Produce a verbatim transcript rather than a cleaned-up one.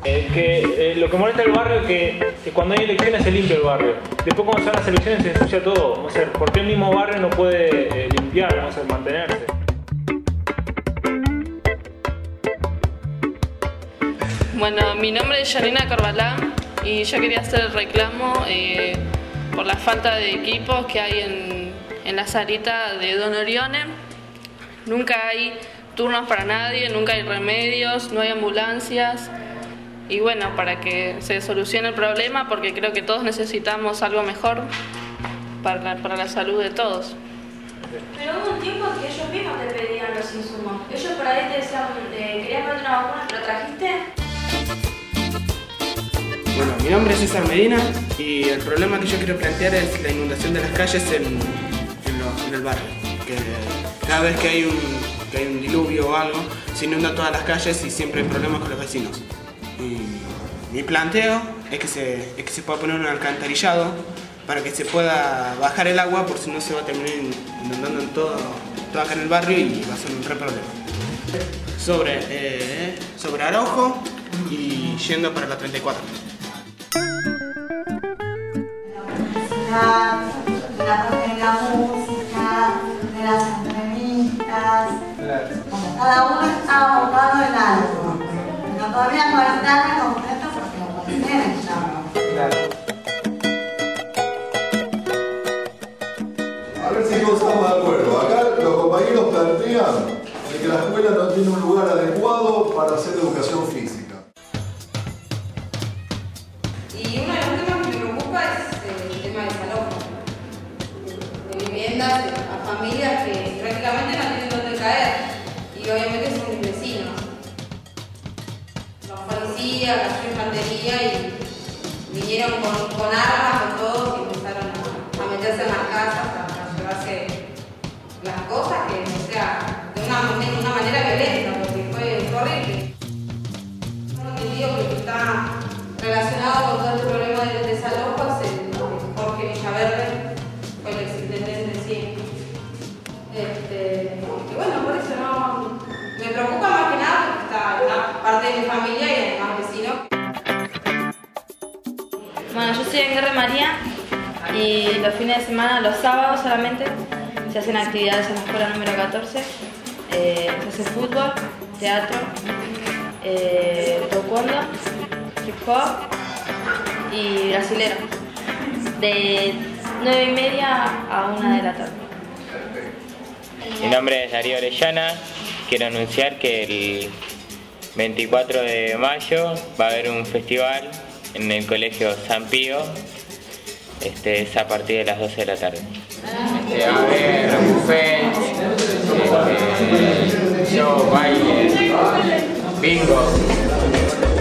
Eh, que eh, lo que molesta el barrio es que, que cuando hay elecciones se limpia el barrio. Después cuando se van las elecciones se ensucia todo. Vamos a ver, ¿por qué el mismo barrio no puede eh, limpiar, vamos a ver, mantenerse? Bueno, mi nombre es Yanina Carvalá y yo quería hacer el reclamo eh, por la falta de equipos que hay en, en la salita de Don Orione. Nunca hay turnos para nadie, nunca hay remedios, no hay ambulancias. Y bueno, para que se solucione el problema, porque creo que todos necesitamos algo mejor para la, para la salud de todos. Pero hubo un tiempo en que ellos mismos te pedían los insumos. Ellos por ahí te decían, eh, querías ponerte una vacuna, ¿pero trajiste? Bueno, mi nombre es César Medina y el problema que yo quiero plantear es la inundación de las calles en, en, lo, en el barrio. Que cada vez que hay, un, que hay un diluvio o algo, se inundan todas las calles y siempre hay problemas con los vecinos. Y mi planteo es que, se, es que se pueda poner un alcantarillado para que se pueda bajar el agua, por si no se va a terminar inundando en todo, todo acá en el barrio y va a ser un re problema. Sobre, eh, sobre Araujo y yendo para la treinta y cuatro. De la parte de la música, de las entrevistas, como cada uno está abocado en algo. Pero todavía no es nada completo porque lo consideren ya. A ver si todos estamos de acuerdo. Acá los compañeros plantean de que la escuela no tiene un lugar adecuado para hacer educación física. Y uno de los temas que me preocupa es el tema de desalojo, de viviendas a familias que prácticamente no tienen dónde caer y obviamente son mis vecinos. Los policías, la infantería y vinieron con, con armas, con todo y empezaron a, a meterse en las casas para, para llevarse las cosas, que o sea, de una, de una manera violenta, porque fue horrible. Uno que digo que está relacionado con todo el problema del desalojo es el Jorge Villaverde, fue el exintendente sí. Este, y bueno, por eso no, me preocupa más que nada porque está una parte de mi familia y además vecinos. Bueno, yo soy en Guerra María y los fines de semana, los sábados solamente, se hacen actividades en la escuela número catorce. Eh, se hace fútbol, teatro, eh, taekwondo, hip hop y brasilero, de nueve y media a una de la tarde. Mi nombre es Darío Orellana. Quiero anunciar que el veinticuatro de mayo va a haber un festival en el colegio San Pío. Este, es a partir de las doce de la tarde. Este, va a haber buffet, este, show, baile, bingo.